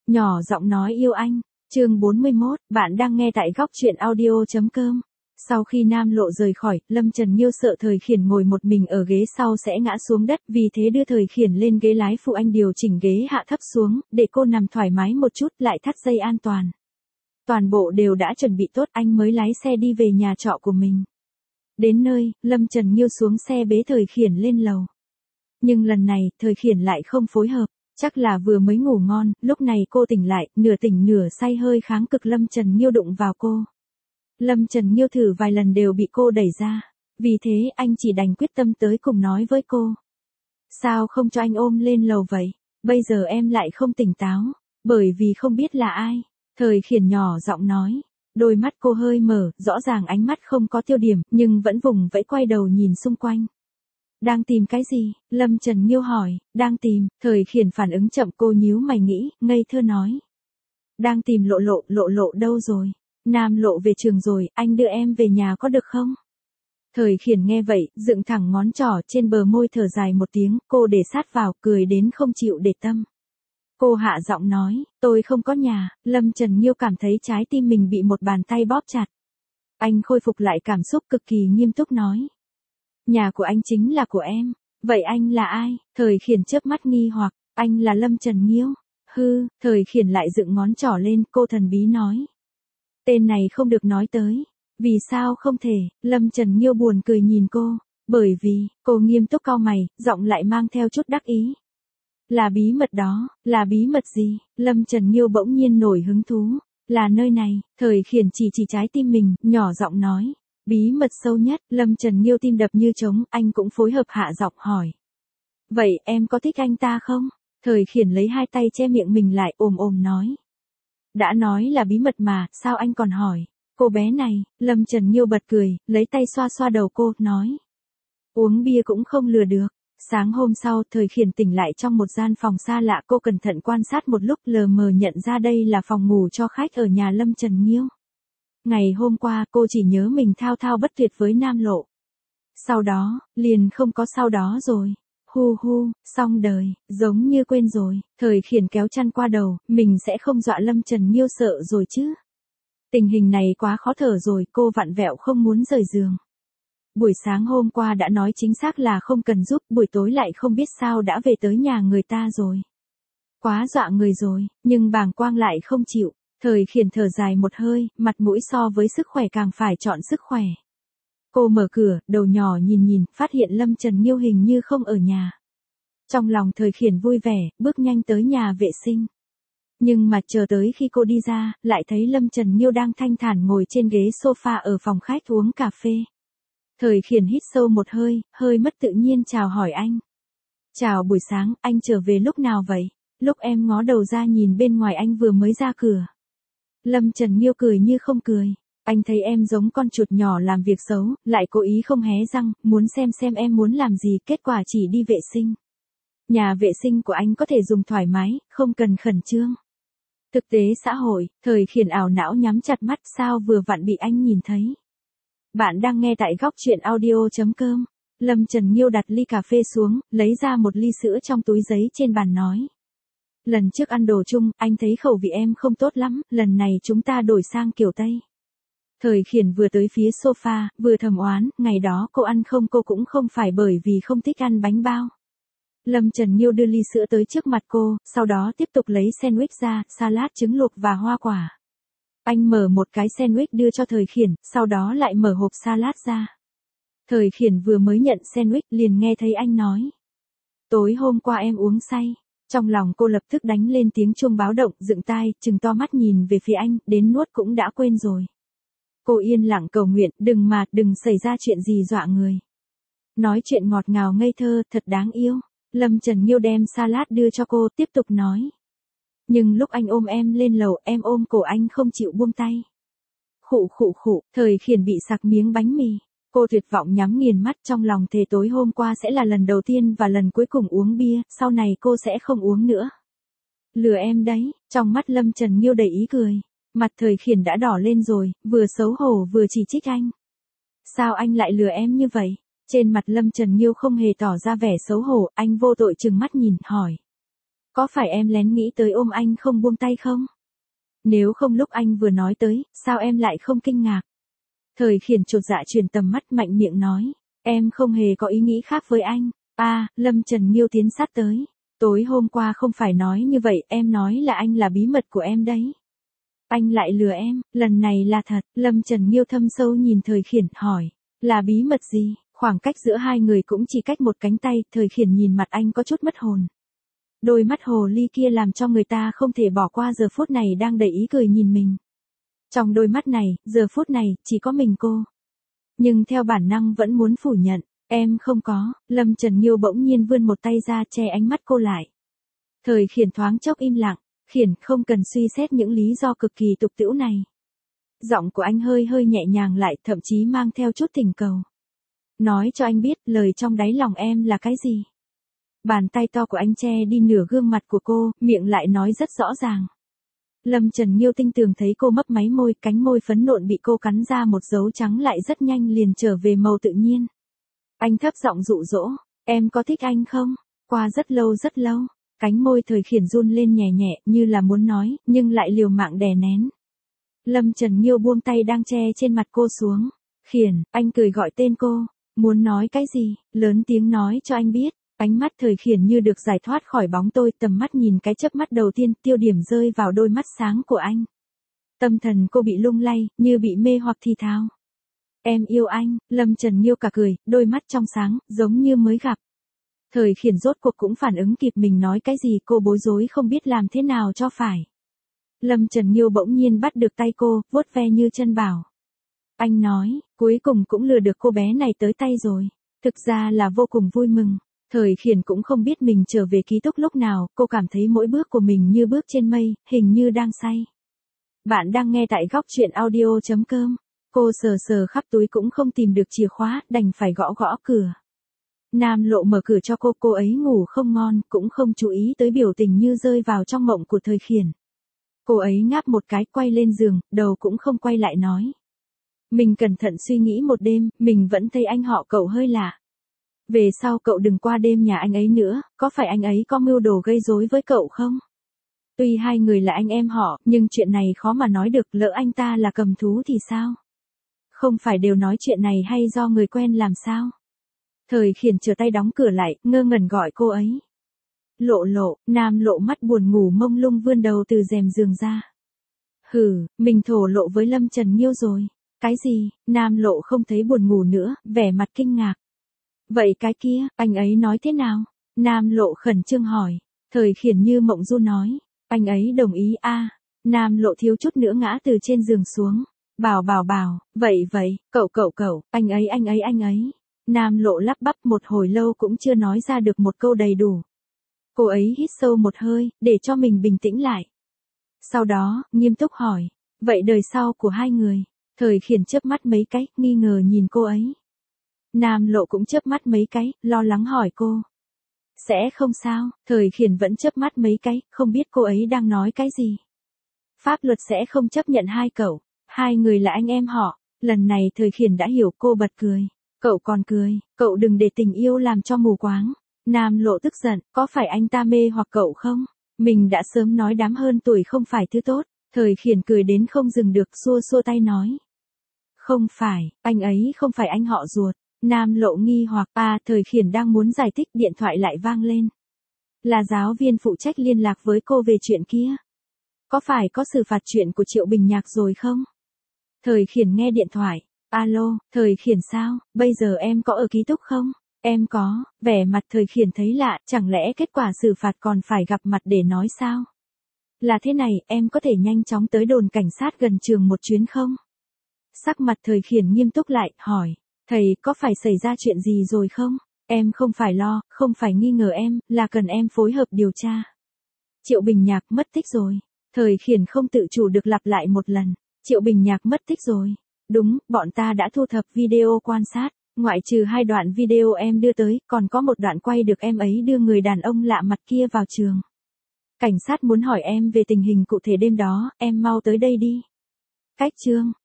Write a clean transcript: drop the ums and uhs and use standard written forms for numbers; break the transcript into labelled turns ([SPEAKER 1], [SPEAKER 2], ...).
[SPEAKER 1] Nhỏ giọng nói yêu anh. Chương 41, bạn đang nghe tại góc truyện audio.com. Sau khi Nam Lộ rời khỏi, Lâm Trần Nhiêu sợ Thời Khiển ngồi một mình ở ghế sau sẽ ngã xuống đất, vì thế đưa Thời Khiển lên ghế lái phụ, anh điều chỉnh ghế hạ thấp xuống, để cô nằm thoải mái một chút, lại thắt dây an toàn. Toàn bộ đều đã chuẩn bị tốt, anh mới lái xe đi về nhà trọ của mình. Đến nơi, Lâm Trần Nhiêu xuống xe bế Thời Khiển lên lầu. Nhưng lần này, Thời Khiển lại không phối hợp. Chắc là vừa mới ngủ ngon, lúc này cô tỉnh lại, nửa tỉnh nửa say, hơi kháng cự Lâm Trần Nhiêu đụng vào cô. Lâm Trần Nhiêu thử vài lần đều bị cô đẩy ra. Vì thế anh chỉ đành quyết tâm tới cùng nói với cô. Sao không cho anh ôm lên lầu vậy? Bây giờ em lại không tỉnh táo. Bởi vì không biết là ai. Thời Khiển nhỏ giọng nói. Đôi mắt cô hơi mở, rõ ràng ánh mắt không có tiêu điểm, nhưng vẫn vùng vẫy quay đầu nhìn xung quanh. Đang tìm cái gì? Lâm Trần Nhiêu hỏi. Đang tìm. Thời Khiển phản ứng chậm, cô nhíu mày nghĩ, ngây thơ nói. Đang tìm Lộ đâu rồi? Nam Lộ về trường rồi, anh đưa em về nhà có được không? Thời Khiển nghe vậy, dựng thẳng ngón trỏ trên bờ môi, thở dài một tiếng, cô để sát vào, cười đến không chịu để tâm. Cô hạ giọng nói, tôi không có nhà. Lâm Trần Nhiêu cảm thấy trái tim mình bị một bàn tay bóp chặt. Anh khôi phục lại cảm xúc, cực kỳ nghiêm túc nói. Nhà của anh chính là của em. Vậy anh là ai? Thời Khiển chớp mắt nghi hoặc. Anh là Lâm Trần Nhiêu. Hư. Thời Khiển lại dựng ngón trỏ lên, cô thần bí nói. Tên này không được nói tới. Vì sao không thể? Lâm Trần Nhiêu buồn cười nhìn cô. Bởi vì, cô nghiêm túc cau mày, giọng lại mang theo chút đắc ý. Là bí mật đó. Là bí mật gì? Lâm Trần Nhiêu bỗng nhiên nổi hứng thú. Là nơi này. Thời Khiển chỉ trái tim mình, nhỏ giọng nói. Bí mật sâu nhất. Lâm Trần Nhiêu tim đập như trống, anh cũng phối hợp hạ giọng hỏi. Vậy em có thích anh ta không? Thời Khiển lấy hai tay che miệng mình lại, ồm nói. Đã nói là bí mật mà, sao anh còn hỏi? Cô bé này. Lâm Trần Nhiêu bật cười, lấy tay xoa xoa đầu cô, nói. Uống bia cũng không lừa được. Sáng hôm sau, Thời Khiển tỉnh lại trong một gian phòng xa lạ, cô cẩn thận quan sát một lúc, lờ mờ nhận ra đây là phòng ngủ cho khách ở nhà Lâm Trần Nhiêu. Ngày hôm qua, cô chỉ nhớ mình thao thao bất tuyệt với Nam Lộ. Sau đó, liền không có sau đó rồi. Hu, xong đời, giống như quên rồi. Thời Khiển kéo chăn qua đầu, mình sẽ không dọa Lâm Trần Nhiêu sợ rồi chứ. Tình hình này quá khó thở rồi, cô vặn vẹo không muốn rời giường. Buổi sáng hôm qua đã nói chính xác là không cần giúp, buổi tối lại không biết sao đã về tới nhà người ta rồi. Quá dọa người rồi, nhưng bàng quang lại không chịu. Thời Khiển thở dài một hơi, mặt mũi so với sức khỏe càng phải chọn sức khỏe. Cô mở cửa, đầu nhỏ nhìn, phát hiện Lâm Trần Nhiêu hình như không ở nhà. Trong lòng Thời Khiển vui vẻ, bước nhanh tới nhà vệ sinh. Nhưng mà chờ tới khi cô đi ra, lại thấy Lâm Trần Nhiêu đang thanh thản ngồi trên ghế sofa ở phòng khách uống cà phê. Thời Khiển hít sâu một hơi mất tự nhiên chào hỏi anh. Chào buổi sáng, anh trở về lúc nào vậy? Lúc em ngó đầu ra nhìn bên ngoài anh vừa mới ra cửa. Lâm Trần Nhiêu cười như không cười. Anh thấy em giống con chuột nhỏ làm việc xấu, lại cố ý không hé răng, muốn xem em muốn làm gì, kết quả chỉ đi vệ sinh. Nhà vệ sinh của anh có thể dùng thoải mái, không cần khẩn trương. Thực tế xã hội. Thời Khiển ảo não nhắm chặt mắt, sao vừa vặn bị anh nhìn thấy. Bạn đang nghe tại góc truyện audio.com. Lâm Trần Nhiêu đặt ly cà phê xuống, lấy ra một ly sữa trong túi giấy trên bàn nói. Lần trước ăn đồ chung, anh thấy khẩu vị em không tốt lắm, lần này chúng ta đổi sang kiểu Tây. Thời Khiển vừa tới phía sofa, vừa thầm oán, ngày đó cô ăn không, cô cũng không phải bởi vì không thích ăn bánh bao. Lâm Trần Nhiêu đưa ly sữa tới trước mặt cô, sau đó tiếp tục lấy sandwich ra, salad trứng luộc và hoa quả. Anh mở một cái sandwich đưa cho Thời Khiển, sau đó lại mở hộp salad ra. Thời Khiển vừa mới nhận sandwich liền nghe thấy anh nói. Tối hôm qua em uống say. Trong lòng cô lập tức đánh lên tiếng chuông báo động, dựng tai, trừng to mắt nhìn về phía anh, đến nuốt cũng đã quên rồi. Cô yên lặng cầu nguyện, đừng xảy ra chuyện gì dọa người. Nói chuyện ngọt ngào ngây thơ, thật đáng yêu. Lâm Trần Nhiêu đem salad đưa cho cô, tiếp tục nói. Nhưng lúc anh ôm em lên lầu, em ôm cổ anh không chịu buông tay. Khụ. Thời Khiển bị sặc miếng bánh mì. Cô tuyệt vọng nhắm nghiền mắt, trong lòng thề tối hôm qua sẽ là lần đầu tiên và lần cuối cùng uống bia, sau này cô sẽ không uống nữa. Lừa em đấy. Trong mắt Lâm Trần Nhiêu đầy ý cười. Mặt Thời Khiển đã đỏ lên rồi, vừa xấu hổ vừa chỉ trích anh. Sao anh lại lừa em như vậy? Trên mặt Lâm Trần Nhiêu không hề tỏ ra vẻ xấu hổ, anh vô tội trừng mắt nhìn, hỏi. Có phải em lén nghĩ tới ôm anh không buông tay không? Nếu không lúc anh vừa nói tới, sao em lại không kinh ngạc? Thời Khiển chột dạ chuyển tầm mắt mạnh miệng nói. Em không hề có ý nghĩ khác với anh. Lâm Trần Nghiêu tiến sát tới. Tối hôm qua không phải nói như vậy, em nói là anh là bí mật của em đấy. Anh lại lừa em, lần này là thật. Lâm Trần Nghiêu thâm sâu nhìn Thời Khiển, hỏi. Là bí mật gì? Khoảng cách giữa hai người cũng chỉ cách một cánh tay, Thời Khiển nhìn mặt anh có chút mất hồn. Đôi mắt hồ ly kia làm cho người ta không thể bỏ qua giờ phút này đang đầy ý cười nhìn mình. Trong đôi mắt này, giờ phút này, chỉ có mình cô. Nhưng theo bản năng vẫn muốn phủ nhận. Em không có. Lâm Trần Nghiêu bỗng nhiên vươn một tay ra che ánh mắt cô lại. Thời Khiển thoáng chốc im lặng. Khiển không cần suy xét những lý do cực kỳ tục tĩu này. Giọng của anh hơi hơi nhẹ nhàng lại, thậm chí mang theo chút tình cầu. Nói cho anh biết lời trong đáy lòng em là cái gì. Bàn tay to của anh che đi nửa gương mặt của cô, miệng lại nói rất rõ ràng. Lâm Trần Nghiêu tinh tường thấy cô mấp máy môi, cánh môi phấn nộn bị cô cắn ra một dấu trắng lại rất nhanh liền trở về màu tự nhiên. Anh thấp giọng dụ dỗ, em có thích anh không? Qua rất lâu, cánh môi Thời Khiển run lên nhẹ nhẹ như là muốn nói, nhưng lại liều mạng đè nén. Lâm Trần Nghiêu buông tay đang che trên mặt cô xuống. Khiển, anh cười gọi tên cô, muốn nói cái gì, lớn tiếng nói cho anh biết. Ánh mắt Thời Khiển như được giải thoát khỏi bóng tôi, tầm mắt nhìn cái chớp mắt đầu tiên, tiêu điểm rơi vào đôi mắt sáng của anh. Tâm thần cô bị lung lay, như bị mê hoặc thì thào. Em yêu anh. Lâm Trần Nghiêu cả cười, đôi mắt trong sáng, giống như mới gặp. Thời Khiển rốt cuộc cũng phản ứng kịp mình nói cái gì, cô bối rối không biết làm thế nào cho phải. Lâm Trần Nghiêu bỗng nhiên bắt được tay cô, vuốt ve như chân bảo. Anh nói, cuối cùng cũng lừa được cô bé này tới tay rồi. Thực ra là vô cùng vui mừng. Thời Khiển cũng không biết mình trở về ký túc lúc nào, cô cảm thấy mỗi bước của mình như bước trên mây, hình như đang say. Bạn đang nghe tại góc truyện audio.com. Cô sờ khắp túi cũng không tìm được chìa khóa, đành phải gõ gõ cửa. Nam Lộ mở cửa cho cô ấy ngủ không ngon, cũng không chú ý tới biểu tình như rơi vào trong mộng của Thời Khiển. Cô ấy ngáp một cái, quay lên giường, đầu cũng không quay lại nói. Mình cẩn thận suy nghĩ một đêm, mình vẫn thấy anh họ cậu hơi lạ. Về sau cậu đừng qua đêm nhà anh ấy nữa, có phải anh ấy có mưu đồ gây rối với cậu không? Tuy hai người là anh em họ, nhưng chuyện này khó mà nói được, lỡ anh ta là cầm thú thì sao? Không phải đều nói chuyện này hay do người quen làm sao? Thời Khiển trở tay đóng cửa lại, ngơ ngẩn gọi cô ấy. Lộ, Nam Lộ mắt buồn ngủ mông lung vươn đầu từ rèm giường ra. Hừ, mình thổ lộ với Lâm Trần Nghiêu rồi. Cái gì? Nam Lộ không thấy buồn ngủ nữa, vẻ mặt kinh ngạc. Vậy cái kia, anh ấy nói thế nào? Nam Lộ khẩn trương hỏi. Thời Khiển như mộng du nói. Anh ấy đồng ý Nam Lộ thiếu chút nữa ngã từ trên giường xuống. Bảo, vậy, cậu, anh ấy. Nam Lộ lắp bắp một hồi lâu cũng chưa nói ra được một câu đầy đủ. Cô ấy hít sâu một hơi, để cho mình bình tĩnh lại. Sau đó, nghiêm túc hỏi. Vậy đời sau của hai người? Thời Khiển chớp mắt mấy cái, nghi ngờ nhìn cô ấy. Nam Lộ cũng chớp mắt mấy cái, lo lắng hỏi cô. Sẽ không sao? Thời Khiển vẫn chớp mắt mấy cái, không biết cô ấy đang nói cái gì. Pháp luật sẽ không chấp nhận hai cậu. Hai người là anh em họ. Lần này Thời Khiển đã hiểu, cô bật cười. Cậu còn cười, cậu đừng để tình yêu làm cho mù quáng. Nam Lộ tức giận, có phải anh ta mê hoặc cậu không? Mình đã sớm nói đám hơn tuổi không phải thứ tốt. Thời Khiển cười đến không dừng được, xua tay nói. Không phải, anh ấy không phải anh họ ruột. Nam Lộ nghi hoặc, Thời Khiển đang muốn giải thích, điện thoại lại vang lên. Là giáo viên phụ trách liên lạc với cô về chuyện kia. Có phải có xử phạt chuyện của Triệu Bình Nhạc rồi không? Thời Khiển nghe điện thoại. Alo, Thời Khiển sao, bây giờ em có ở ký túc không? Em có. Vẻ mặt Thời Khiển thấy lạ, chẳng lẽ kết quả xử phạt còn phải gặp mặt để nói sao? Là thế này, em có thể nhanh chóng tới đồn cảnh sát gần trường một chuyến không? Sắc mặt Thời Khiển nghiêm túc lại, hỏi. Thầy, có phải xảy ra chuyện gì rồi không? Em không phải lo, không phải nghi ngờ em, là cần em phối hợp điều tra. Triệu Bình Nhạc mất tích rồi. Thời Khiển không tự chủ được lặp lại một lần. Triệu Bình Nhạc mất tích rồi. Đúng, bọn ta đã thu thập video quan sát. Ngoại trừ 2 đoạn video em đưa tới, còn có một đoạn quay được em ấy đưa người đàn ông lạ mặt kia vào trường. Cảnh sát muốn hỏi em về tình hình cụ thể đêm đó, em mau tới đây đi. Cách chương.